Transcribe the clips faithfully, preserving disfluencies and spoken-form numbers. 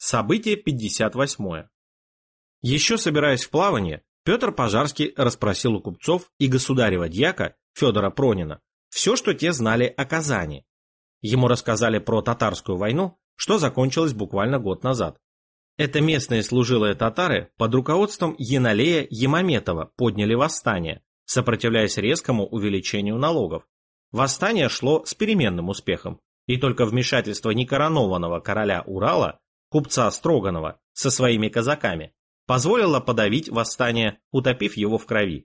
Событие пятьдесят восьмое. Еще собираясь в плавание, Петр Пожарский расспросил у купцов и государева дьяка Федора Пронина все, что те знали о Казани. Ему рассказали про татарскую войну, что закончилось буквально год назад. Это местные служилые татары под руководством Еналея Емаметова подняли восстание, сопротивляясь резкому увеличению налогов. Восстание шло с переменным успехом, и только вмешательство некоронованного короля Урала, купца Строганова, со своими казаками, позволило подавить восстание, утопив его в крови.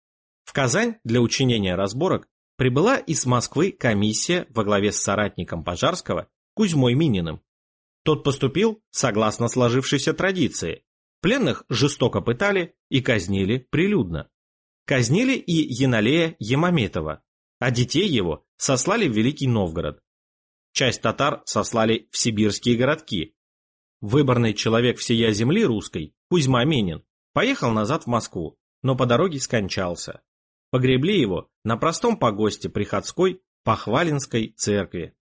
В Казань для учинения разборок прибыла из Москвы комиссия во главе с соратником Пожарского Кузьмой Мининым. Тот поступил согласно сложившейся традиции. Пленных жестоко пытали и казнили прилюдно. Казнили и Еналея Емаметова, а детей его сослали в Великий Новгород. Часть татар сослали в сибирские городки. Выборный человек всея земли русской, Кузьма Минин, поехал назад в Москву, но по дороге скончался. Погребли его на простом погосте приходской Похвалинской церкви.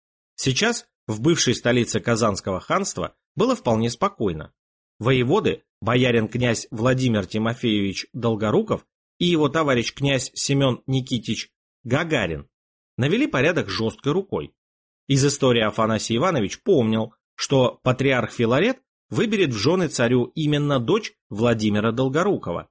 Сейчас в бывшей столице Казанского ханства было вполне спокойно. Воеводы, боярин-князь Владимир Тимофеевич Долгоруков и его товарищ князь Семен Никитич Гагарин навели порядок жесткой рукой. Из истории Афанасий Иванович помнил, что патриарх Филарет выберет в жены царю именно дочь Владимира Долгорукова.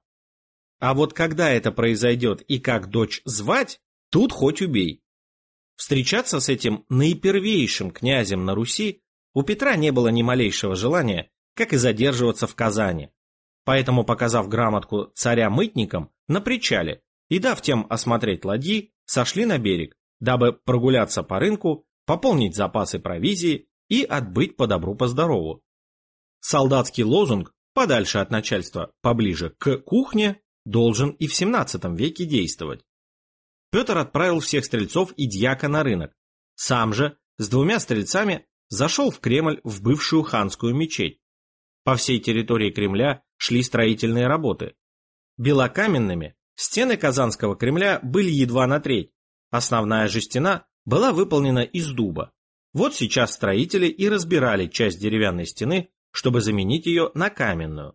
А вот когда это произойдет и как дочь звать, тут хоть убей. Встречаться с этим наипервейшим князем на Руси у Петра не было ни малейшего желания, как и задерживаться в Казани. Поэтому, показав грамотку царя мытникам на причале и дав тем осмотреть ладьи, сошли на берег, дабы прогуляться по рынку, пополнить запасы провизии и отбыть по добру по здорову. Солдатский лозунг «подальше от начальства, поближе к кухне» должен и в семнадцатом веке действовать. Петр отправил всех стрельцов и дьяка на рынок. Сам же с двумя стрельцами зашел в Кремль в бывшую ханскую мечеть. По всей территории Кремля шли строительные работы. Белокаменными стены Казанского Кремля были едва на треть. Основная же стена была выполнена из дуба. Вот сейчас строители и разбирали часть деревянной стены, чтобы заменить ее на каменную.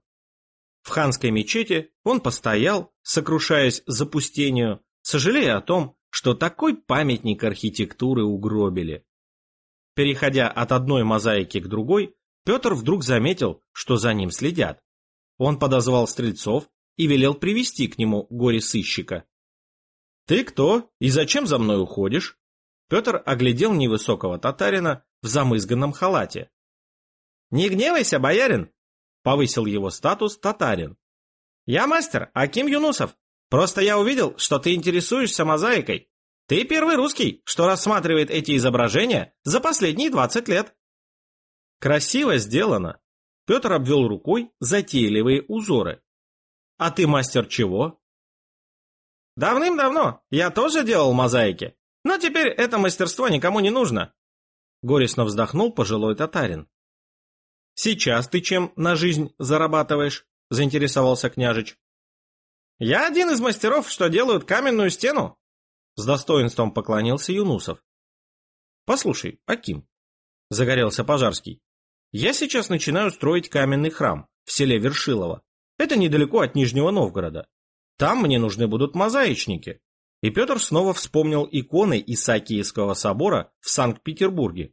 В ханской мечети он постоял, сокрушаясь запустению, сожалея о том, что такой памятник архитектуры угробили. Переходя от одной мозаики к другой, Петр вдруг заметил, что за ним следят. Он подозвал стрельцов и велел привести к нему горе-сыщика. «Ты кто и зачем за мной уходишь?» Петр оглядел невысокого татарина в замызганном халате. «Не гневайся, боярин!» — повысил его статус татарин. «Я мастер Аким Юнусов. Просто я увидел, что ты интересуешься мозаикой. Ты первый русский, что рассматривает эти изображения за последние двадцать лет». «Красиво сделано!» Петр обвел рукой затейливые узоры. «А ты мастер чего?» «Давным-давно я тоже делал мозаики, но теперь это мастерство никому не нужно», — горестно вздохнул пожилой татарин. «Сейчас ты чем на жизнь зарабатываешь?» — заинтересовался княжич. «Я один из мастеров, что делают каменную стену», — с достоинством поклонился Юнусов. «Послушай, Аким», — загорелся Пожарский, — «я сейчас начинаю строить каменный храм в селе Вершилово. Это недалеко от Нижнего Новгорода. Там мне нужны будут мозаичники». И Петр снова вспомнил иконы Исаакиевского собора в Санкт-Петербурге.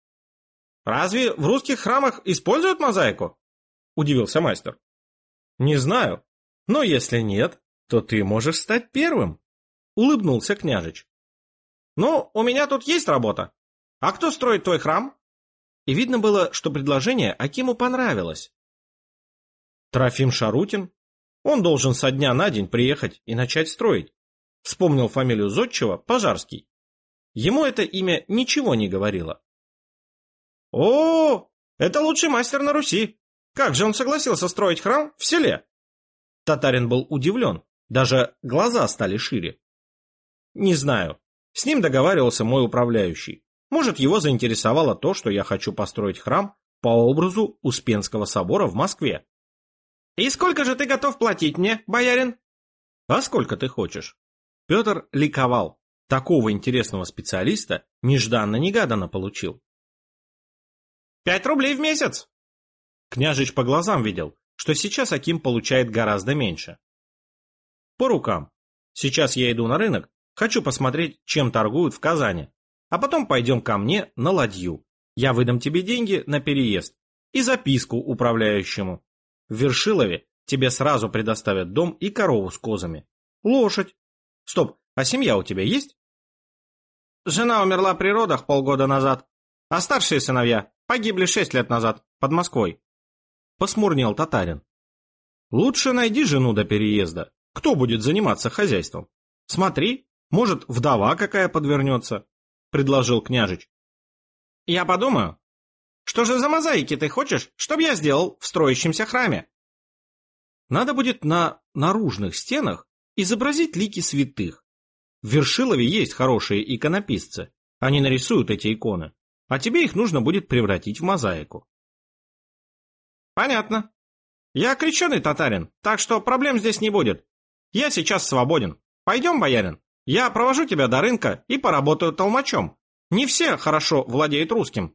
«Разве в русских храмах используют мозаику?» – удивился мастер. «Не знаю, но если нет, то ты можешь стать первым», – улыбнулся княжич. «Ну, у меня тут есть работа. А кто строит твой храм?» И видно было, что предложение Акиму понравилось. «Трофим Шарутин. Он должен со дня на день приехать и начать строить», – вспомнил фамилию зодчего Пожарский. Ему это имя ничего не говорило. «О, это лучший мастер на Руси! Как же он согласился строить храм в селе?» Татарин был удивлен, даже глаза стали шире. «Не знаю, с ним договаривался мой управляющий. Может, его заинтересовало то, что я хочу построить храм по образу Успенского собора в Москве». «И сколько же ты готов платить мне, боярин?» «А сколько ты хочешь?» Петр ликовал. Такого интересного специалиста нежданно-негаданно получил. «Пять рублей в месяц!» Княжич по глазам видел, что сейчас Аким получает гораздо меньше. По рукам. Сейчас я иду на рынок, хочу посмотреть, чем торгуют в Казани, а потом пойдем ко мне на ладью. Я выдам тебе деньги на переезд и записку управляющему. В Вершилове тебе сразу предоставят дом и корову с козами. Лошадь. Стоп, а семья у тебя есть? Жена умерла при родах полгода назад, а старшие сыновья погибли шесть лет назад под Москвой. Посмурнел татарин. Лучше найди жену до переезда. Кто будет заниматься хозяйством? Смотри, может, вдова какая подвернется, предложил княжич. Я подумаю. Что же за мозаики ты хочешь, чтобы я сделал в строящемся храме? Надо будет на наружных стенах изобразить лики святых. В Вершилове есть хорошие иконописцы. Они нарисуют эти иконы, а тебе их нужно будет превратить в мозаику. Понятно. Я крещеный татарин, так что проблем здесь не будет. Я сейчас свободен. Пойдем, боярин. Я провожу тебя до рынка и поработаю толмачом. Не все хорошо владеют русским.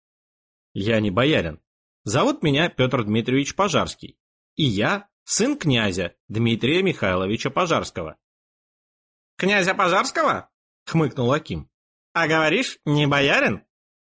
Я не боярин. Зовут меня Петр Дмитриевич Пожарский. И я сын князя Дмитрия Михайловича Пожарского. Князя Пожарского? Хмыкнул Аким. А говоришь, не боярин?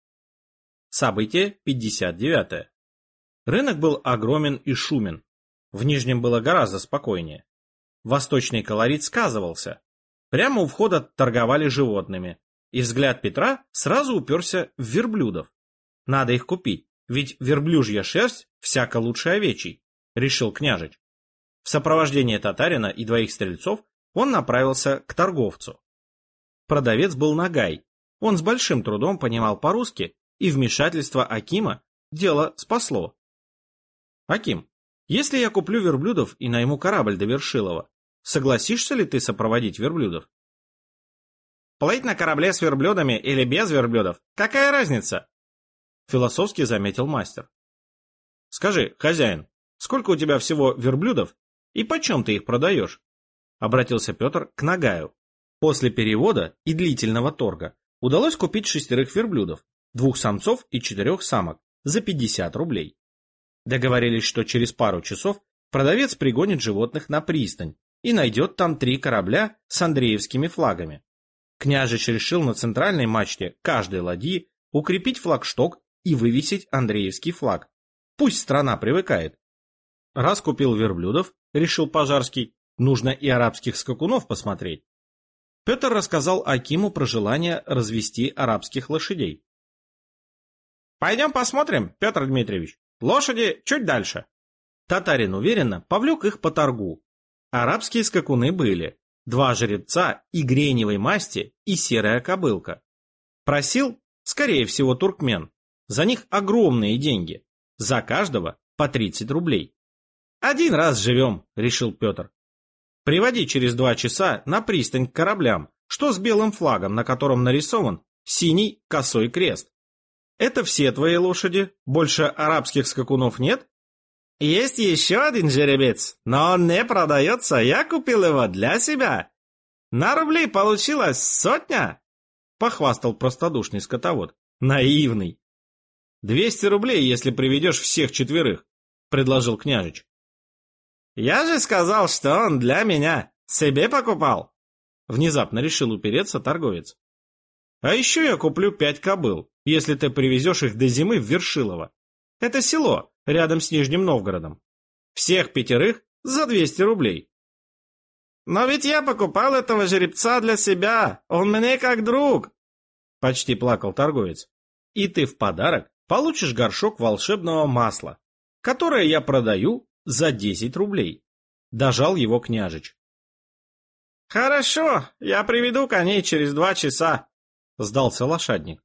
Событие пятьдесят девятое. Рынок был огромен и шумен. В Нижнем было гораздо спокойнее. Восточный колорит сказывался. Прямо у входа торговали животными, и взгляд Петра сразу уперся в верблюдов. Надо их купить, ведь верблюжья шерсть всяко лучше овечьей, решил княжич. В сопровождении татарина и двоих стрельцов он направился к торговцу. Продавец был нагай, он с большим трудом понимал по-русски, и вмешательство Акима дело спасло. Аким, если я куплю верблюдов и найму корабль до Вершилова, согласишься ли ты сопроводить верблюдов? Плыть на корабле с верблюдами или без верблюдов, какая разница? Философски заметил мастер. Скажи, хозяин, сколько у тебя всего верблюдов и почем ты их продаешь? Обратился Петр к нагаю. После перевода и длительного торга удалось купить шестерых верблюдов, двух самцов и четырех самок за пятьдесят рублей. Договорились, что через пару часов продавец пригонит животных на пристань и найдет там три корабля с андреевскими флагами. Княжич решил на центральной мачте каждой ладьи укрепить флагшток и вывесить андреевский флаг. Пусть страна привыкает. Раз купил верблюдов, решил Пожарский, нужно и арабских скакунов посмотреть. Петр рассказал Акиму про желание развести арабских лошадей. Пойдем посмотрим, Петр Дмитриевич. Лошади чуть дальше. Татарин уверенно повлек их по торгу. Арабские скакуны были. Два жеребца и греневой масти, и серая кобылка. Просил, скорее всего, туркмен. За них огромные деньги. За каждого по тридцать рублей. Один раз живем, решил Петр. Приводи через два часа на пристань к кораблям, что с белым флагом, на котором нарисован синий косой крест. Это все твои лошади? Больше арабских скакунов нет? Есть еще один жеребец, но он не продается, я купил его для себя. На рубли получилось сотня, похвастал простодушный скотовод. Наивный. Двести рублей, если приведешь всех четверых, предложил княжич. Я же сказал, что он для меня, себе покупал. Внезапно решил упереться торговец. А еще я куплю пять кобыл, если ты привезешь их до зимы в Вершилово. Это село, рядом с Нижним Новгородом. Всех пятерых за двести рублей. Но ведь я покупал этого жеребца для себя, он мне как друг. Почти плакал торговец. И ты в подарок получишь горшок волшебного масла, которое я продаю за десять рублей. Дожал его княжич. Хорошо, я приведу коней через два часа. Сдался лошадник.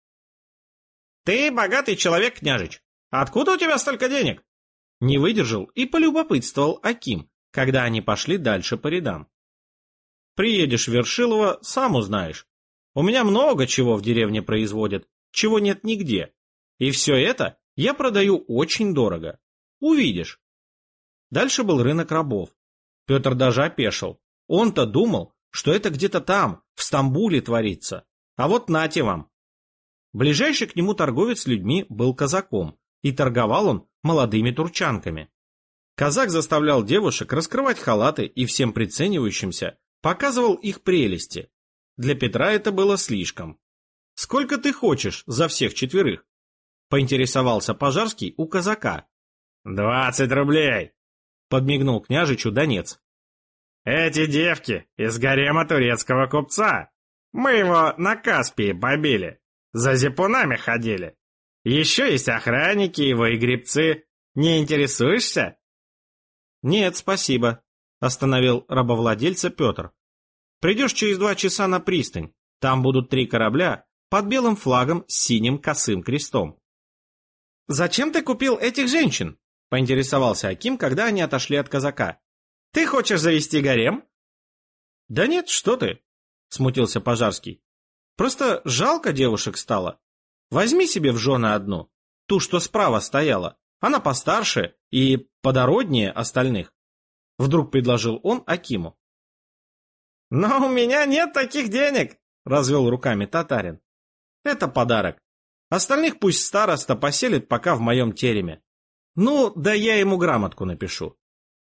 Ты богатый человек, княжич. Откуда у тебя столько денег? Не выдержал и полюбопытствовал Аким, когда они пошли дальше по рядам. Приедешь в Вершилово, сам узнаешь. У меня много чего в деревне производят, чего нет нигде. И все это я продаю очень дорого. Увидишь. Дальше был рынок рабов. Петр даже опешил. Он-то думал, что это где-то там, в Стамбуле творится. А вот нате вам. Ближайший к нему торговец людьми был казаком, и торговал он молодыми турчанками. Казак заставлял девушек раскрывать халаты и всем приценивающимся показывал их прелести. Для Петра это было слишком. «Сколько ты хочешь за всех четверых?» — поинтересовался Пожарский у казака. «Двадцать рублей!» — подмигнул княжичу Донец. «Эти девки из гарема турецкого купца. Мы его на Каспии побили, за зипунами ходили. Еще есть охранники его и гребцы. Не интересуешься?» «Нет, спасибо», — остановил рабовладельца Петр. «Придешь через два часа на пристань. Там будут три корабля под белым флагом с синим косым крестом». «Зачем ты купил этих женщин?» — поинтересовался Аким, когда они отошли от казака. «Ты хочешь завести гарем?» «Да нет, что ты», — смутился Пожарский. «Просто жалко девушек стало. Возьми себе в жены одну, ту, что справа стояла. Она постарше и подороднее остальных», — вдруг предложил он Акиму. «Но у меня нет таких денег», — развел руками татарин. «Это подарок. Остальных пусть староста поселит пока в моем тереме. Ну, да я ему грамотку напишу».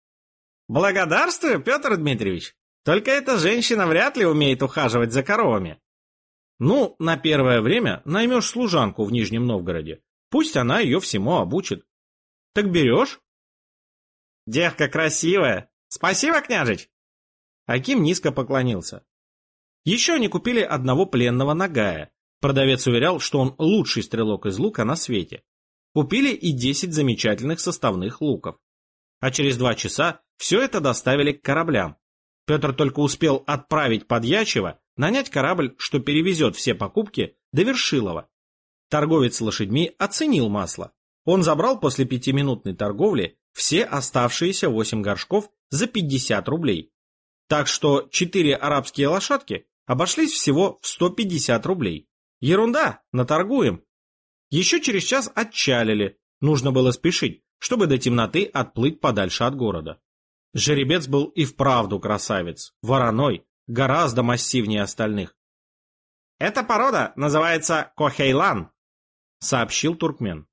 «Благодарствую, Петр Дмитриевич. Только эта женщина вряд ли умеет ухаживать за коровами». «Ну, на первое время наймешь служанку в Нижнем Новгороде. Пусть она ее всему обучит. Так берешь?» «Девка красивая. Спасибо, княжич!» Аким низко поклонился. Еще они купили одного пленного нагая. Продавец уверял, что он лучший стрелок из лука на свете. Купили и десять замечательных составных луков. А через два часа все это доставили к кораблям. Петр только успел отправить подьячего, нанять корабль, что перевезет все покупки, до Вершилова. Торговец с лошадьми оценил масло. Он забрал после пятиминутной торговли все оставшиеся восемь горшков за пятьдесят рублей. Так что четыре арабские лошадки обошлись всего в сто пятьдесят рублей. Ерунда, наторгуем. Еще через час отчалили, нужно было спешить, чтобы до темноты отплыть подальше от города. Жеребец был и вправду красавец, вороной, гораздо массивнее остальных. «Эта порода называется Кохейлан», — сообщил туркмен.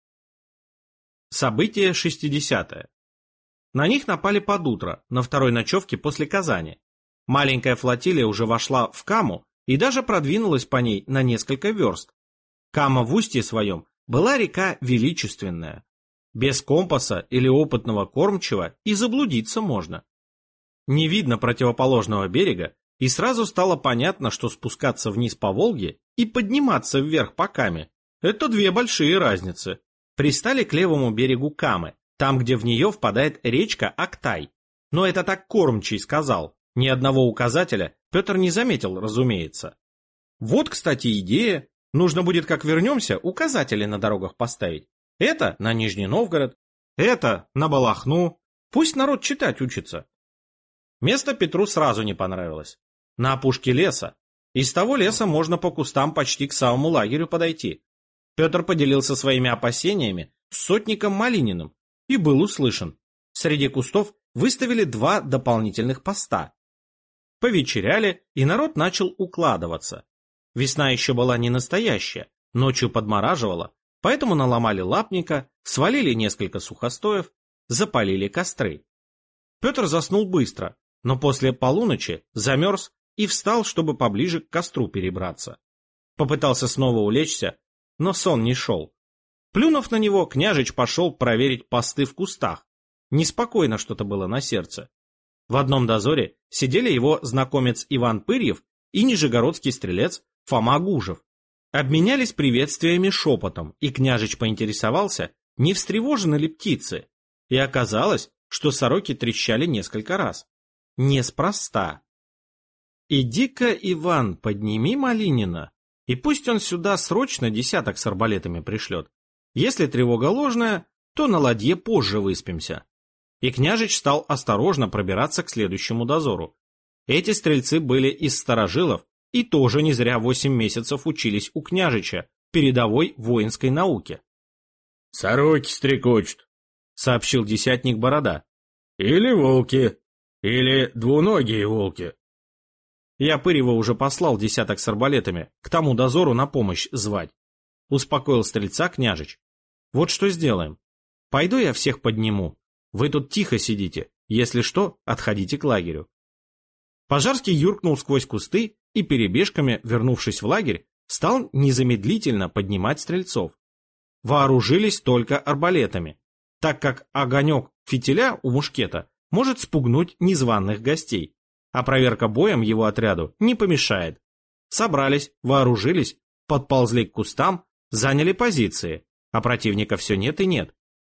Событие шестидесятое. На них напали под утро, на второй ночевке после Казани. Маленькая флотилия уже вошла в Каму и даже продвинулась по ней на несколько верст. Кама в устье своем была река величественная. Без компаса или опытного кормчего и заблудиться можно. Не видно противоположного берега, и сразу стало понятно, что спускаться вниз по Волге и подниматься вверх по Каме – это две большие разницы. Пристали к левому берегу Камы, там, где в нее впадает речка Актай. Но это так кормчий сказал. Ни одного указателя Петр не заметил, разумеется. Вот, кстати, идея. Нужно будет, как вернемся, указатели на дорогах поставить. Это на Нижний Новгород, это на Балахну. Пусть народ читать учится. Место Петру сразу не понравилось. На опушке леса. Из того леса можно по кустам почти к самому лагерю подойти. Петр поделился своими опасениями с сотником Малининым и был услышан. Среди кустов выставили два дополнительных поста. Повечеряли, и народ начал укладываться. Весна еще была не настоящая, ночью подмораживала, поэтому наломали лапника, свалили несколько сухостоев, запалили костры. Петр заснул быстро, но после полуночи замерз и встал, чтобы поближе к костру перебраться. Попытался снова улечься, но сон не шел. Плюнув на него, княжич пошел проверить посты в кустах. Неспокойно что-то было на сердце. В одном дозоре сидели его знакомец Иван Пырьев и нижегородский стрелец Фома Гужев. Обменялись приветствиями шепотом, и княжич поинтересовался, не встревожены ли птицы. И оказалось, что сороки трещали несколько раз. Неспроста. «Иди-ка, Иван, подними Малинина, и пусть он сюда срочно десяток с арбалетами пришлет. Если тревога ложная, то на ладье позже выспимся». И княжич стал осторожно пробираться к следующему дозору. Эти стрельцы были из старожилов и тоже не зря восемь месяцев учились у княжича, передовой воинской науке. «Сороки стрекочут», — сообщил десятник Борода. «Или волки, или двуногие волки». Я Пырьева уже послал десяток с арбалетами, к тому дозору на помощь звать. Успокоил стрельца княжич. Вот что сделаем. Пойду я всех подниму. Вы тут тихо сидите. Если что, отходите к лагерю. Пожарский юркнул сквозь кусты и перебежками, вернувшись в лагерь, стал незамедлительно поднимать стрельцов. Вооружились только арбалетами, так как огонек фитиля у мушкета может спугнуть незваных гостей, а проверка боем его отряду не помешает. Собрались, вооружились, подползли к кустам, заняли позиции, а противника все нет и нет.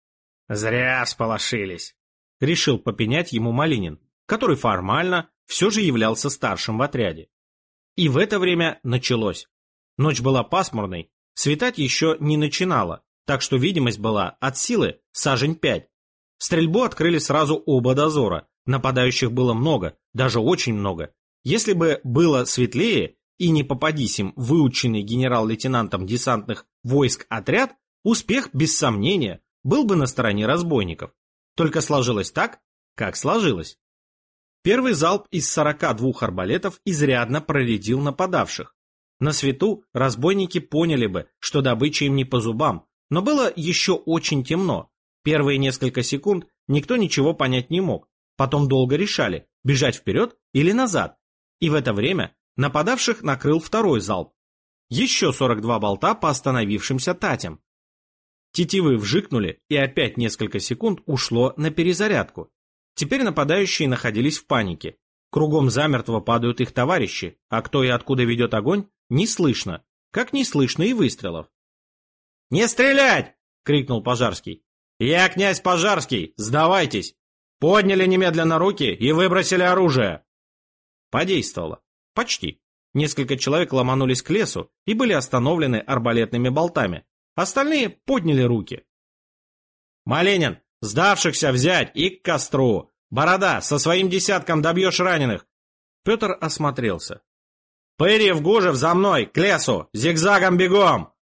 «Зря всполошились», — решил попенять ему Малинин, который формально все же являлся старшим в отряде. И в это время началось. Ночь была пасмурной, светать еще не начинало, так что видимость была от силы сажень пять. Стрельбу открыли сразу оба дозора, нападающих было много, даже очень много. Если бы было светлее и не попадись им выученный генерал-лейтенантом десантных войск отряд, успех, без сомнения, был бы на стороне разбойников. Только сложилось так, как сложилось. Первый залп из сорока двух арбалетов изрядно проредил нападавших. На свету разбойники поняли бы, что добыча им не по зубам, но было еще очень темно. Первые несколько секунд никто ничего понять не мог, потом долго решали, бежать вперед или назад. И в это время нападавших накрыл второй залп. Еще сорок два болта по остановившимся татям. Тетивы вжикнули, и опять несколько секунд ушло на перезарядку. Теперь нападающие находились в панике. Кругом замертво падают их товарищи, а кто и откуда ведет огонь, не слышно, как не слышно и выстрелов. «Не стрелять!» — крикнул Пожарский. «Я князь Пожарский, сдавайтесь! Подняли немедленно руки и выбросили оружие!» Подействовало. Почти. Несколько человек ломанулись к лесу и были остановлены арбалетными болтами. Остальные подняли руки. «Малинин, сдавшихся взять и к костру! Борода, со своим десятком добьешь раненых!» Петр осмотрелся. «Пырьев, Гужев, за мной, к лесу! Зигзагом бегом!»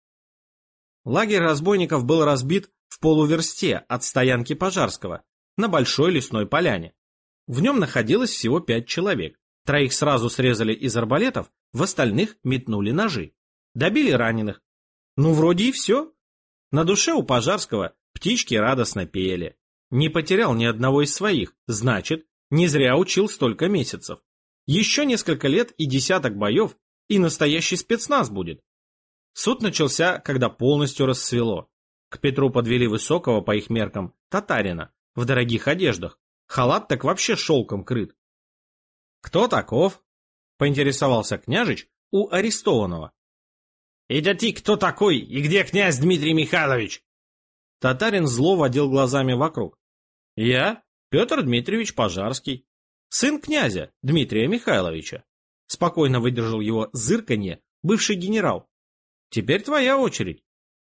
Лагерь разбойников был разбит в полуверсте от стоянки Пожарского, на большой лесной поляне. В нем находилось всего пять человек. Троих сразу срезали из арбалетов, в остальных метнули ножи. Добили раненых. Ну, вроде и все. На душе у Пожарского птички радостно пели. Не потерял ни одного из своих, значит, не зря учил столько месяцев. Еще несколько лет и десяток боев, и настоящий спецназ будет. Суд начался, когда полностью рассвело. К Петру подвели высокого, по их меркам, татарина, в дорогих одеждах. Халат так вообще шелком крыт. «Кто таков?» — поинтересовался княжич у арестованного. «Это ты кто такой и где князь Дмитрий Михайлович?» Татарин зло водил глазами вокруг. «Я Петр Дмитриевич Пожарский, сын князя Дмитрия Михайловича», — спокойно выдержал его зырканье бывший генерал. «Теперь твоя очередь».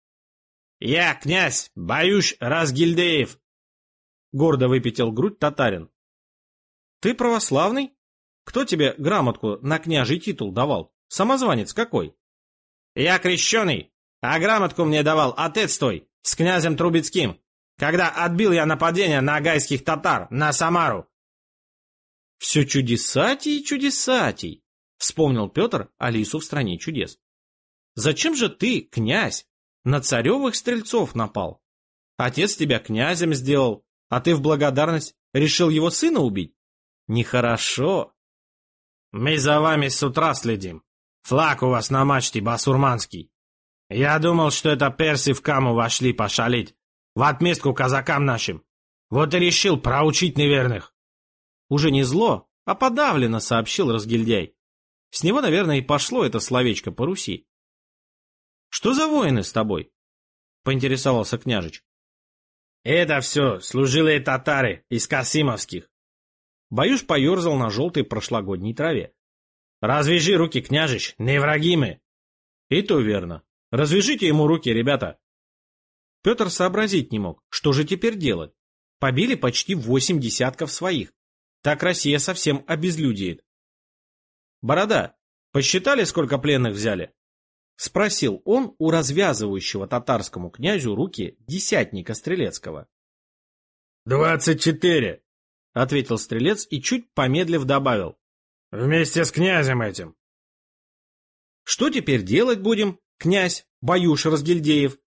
«Я князь Баюш Разгильдеев», — гордо выпятил грудь татарин. «Ты православный? Кто тебе грамотку на княжий титул давал? Самозванец какой?» «Я крещеный, а грамотку мне давал отец твой с князем Трубецким, когда отбил я нападение на агайских татар на Самару». «Все чудесатей и чудесатей», — вспомнил Петр Алису в «Стране чудес». «Зачем же ты, князь, на царевых стрельцов напал? Отец тебя князем сделал, а ты в благодарность решил его сына убить? Нехорошо». «Мы за вами с утра следим. Флаг у вас на мачте басурманский. Я думал, что это персы в Каму вошли пошалить, в отместку казакам нашим. Вот и решил проучить неверных». «Уже не зло, а подавлено», — сообщил разгильдяй. С него, наверное, и пошло это словечко по Руси. «Что за воины с тобой?» — поинтересовался княжич. «Это все служилые татары из Касимовских». Баюш поерзал на желтой прошлогодней траве. «Развяжи руки, княжич, не враги мы». «И то верно. Развяжите ему руки, ребята». Петр сообразить не мог, что же теперь делать. Побили почти восемь десятков своих. Так Россия совсем обезлюдеет. «Борода, посчитали, сколько пленных взяли?» — спросил он у развязывающего татарскому князю руки десятника Стрелецкого. «Двадцать четыре», — ответил стрелец и чуть помедлив добавил. «Вместе с князем этим». «Что теперь делать будем, князь Баюш Разгильдеев?»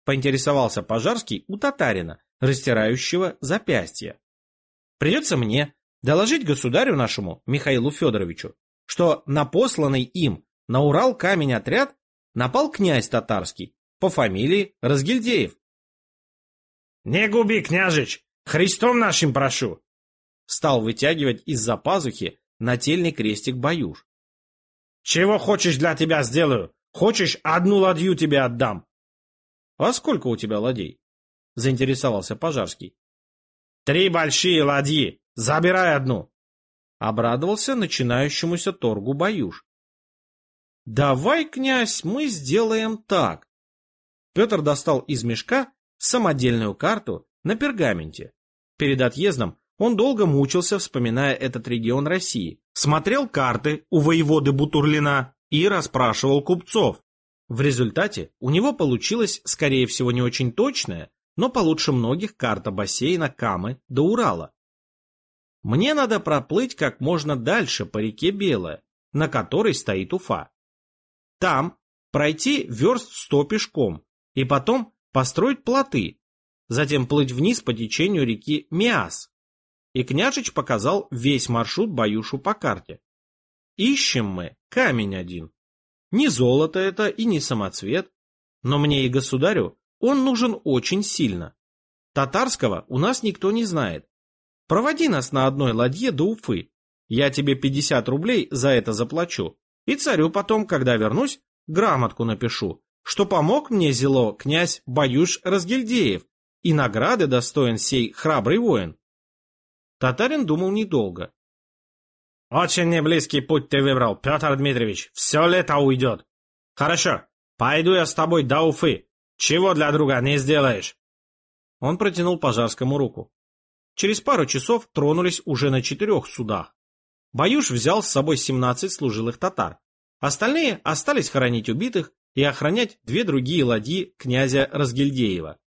Поинтересовался Пожарский у татарина, растирающего запястье. Придется мне доложить государю нашему, Михаилу Федоровичу, что на посланный им на Урал камень отряд напал князь татарский по фамилии Разгильдеев. «Не губи, княжич! Христом нашим прошу!» Стал вытягивать из-за пазухи нательный крестик Баюш. «Чего хочешь, для тебя сделаю. Хочешь, одну ладью тебе отдам». «А сколько у тебя ладей?» — заинтересовался Пожарский. «Три большие ладьи. Забирай одну». Обрадовался начинающемуся торгу Баюш. «Давай, князь, мы сделаем так». Петр достал из мешка самодельную карту на пергаменте. Перед отъездом он долго мучился, вспоминая этот регион России, смотрел карты у воеводы Бутурлина и расспрашивал купцов. В результате у него получилась, скорее всего, не очень точная, но получше многих карта бассейна Камы до Урала. Мне надо проплыть как можно дальше по реке Белая, на которой стоит Уфа. Там пройти верст сто пешком и потом построить плоты, затем плыть вниз по течению реки Миас. И княжич показал весь маршрут Баюшу по карте. Ищем мы камень один. Не золото это и не самоцвет, но мне и государю он нужен очень сильно. Татарского у нас никто не знает. Проводи нас на одной ладье до Уфы. Я тебе пятьдесят рублей за это заплачу. И царю потом, когда вернусь, грамотку напишу, что помог мне зело князь Баюш Разгильдеев, и награды достоин сей храбрый воин. Татарин думал недолго. «Очень неблизкий путь ты выбрал, Петр Дмитриевич. Все лето уйдет. Хорошо, пойду я с тобой до Уфы. Чего для друга не сделаешь?» Он протянул Пожарскому руку. Через пару часов тронулись уже на четырех судах. Баюш взял с собой семнадцать служилых татар. Остальные остались хоронить убитых и охранять две другие ладьи князя Разгильдеева.